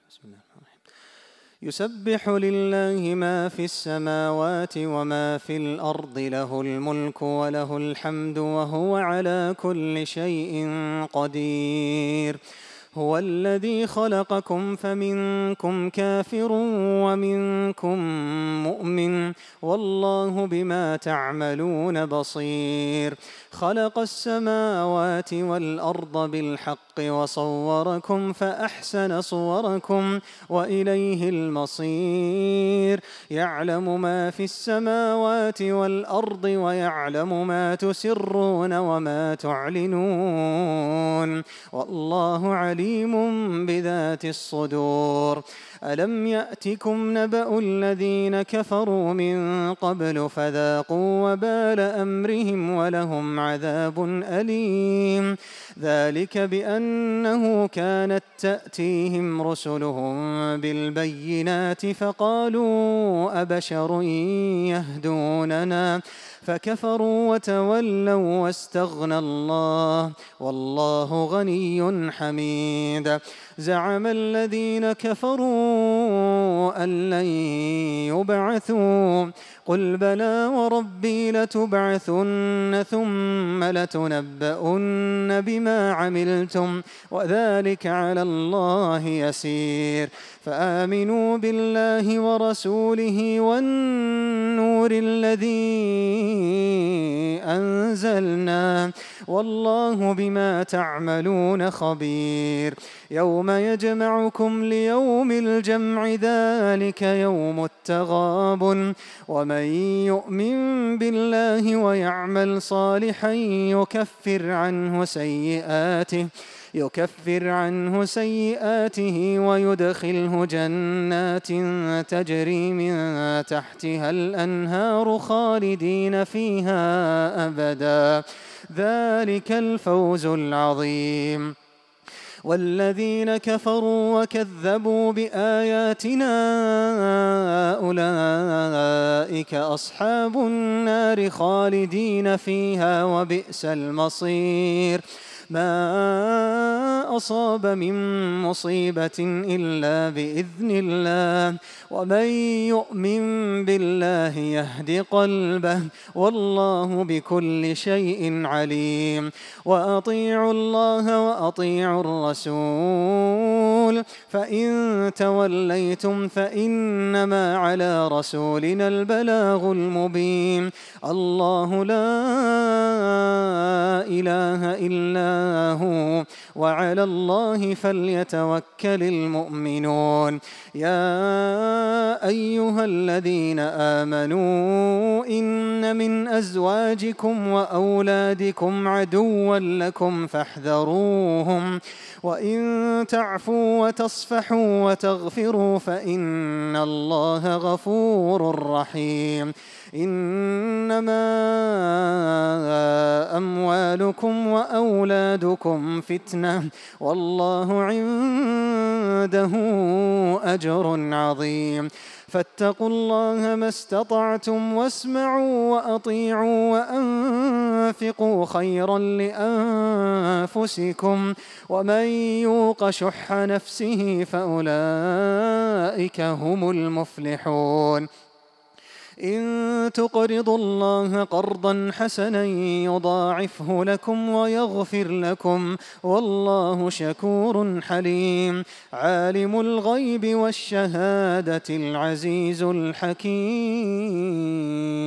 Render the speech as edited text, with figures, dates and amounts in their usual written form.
بسم الله الرحمن الرحيم. يسبح لله ما في السماوات وما في الأرض، له الملك وله الحمد وهو على كل شيء قدير. هو الذي خلقكم فمنكم كافر ومنكم مؤمن، والله بما تعملون بصير. خلق السماوات والأرض بالحق وصوركم فأحسن صوركم وإليه المصير. يعلم ما في السماوات والأرض ويعلم ما تسرون وما تعلنون، والله عليم بذات الصدور. ألم يأتكم نبأ الذين كفروا من قبل فذاقوا وبال أمرهم ولهم عذاب أليم. ذلك بأنه كانت تأتيهم رسلهم بالبينات فقالوا أبشر يهدوننا، فكفروا وتولوا واستغنى الله، والله غني حميد. زعم الذين كفروا أن لن يبعثوا، قل بلى وربي لتبعثن ثم لتنبؤن بما عملتم وذلك على الله يسير. فآمنوا بالله ورسوله والنور الذي أنزلنا، والله بما تعملون خبير. يوم يجمعكم ليوم الجمع، ذلك يوم التغابن. ومن يؤمن بالله ويعمل صالحا يكفر عنه سيئاته ويدخله جنات تجري من تحتها الأنهار خالدين فيها أبدا، ذلك الفوز العظيم. والذين كفروا وكذبوا بآياتنا أولئك أصحاب النار خالدين فيها وبئس المصير. ما أصاب من مصيبة إلا بإذن الله، ومن يؤمن بالله يهد قلبه، والله بكل شيء عليم. وأطيعوا الله وأطيعوا الرسول، فإن توليتم فإنما على رسولنا البلاغ المبين. الله لا إله إلا هو، وعلى الله فليتوكل المؤمنون. يا أيها الذين آمنوا إن من أزواجكم وأولادكم عدوا لكم فاحذروهم، وإن تعفوا وتصفحوا وتغفروا فإن الله غفور رحيم. إنما أموالكم وأولادكم فتنة، والله عنده أجر عظيم. فاتقوا الله ما استطعتم واسمعوا وأطيعوا وأنفقوا خيرا لأنفسكم، ومن يوق شح نفسه فأولئك هم المفلحون. إن تقرضوا الله قرضا حسنا يضاعفه لكم ويغفر لكم، والله شكور حليم. عالم الغيب والشهادة العزيز الحكيم.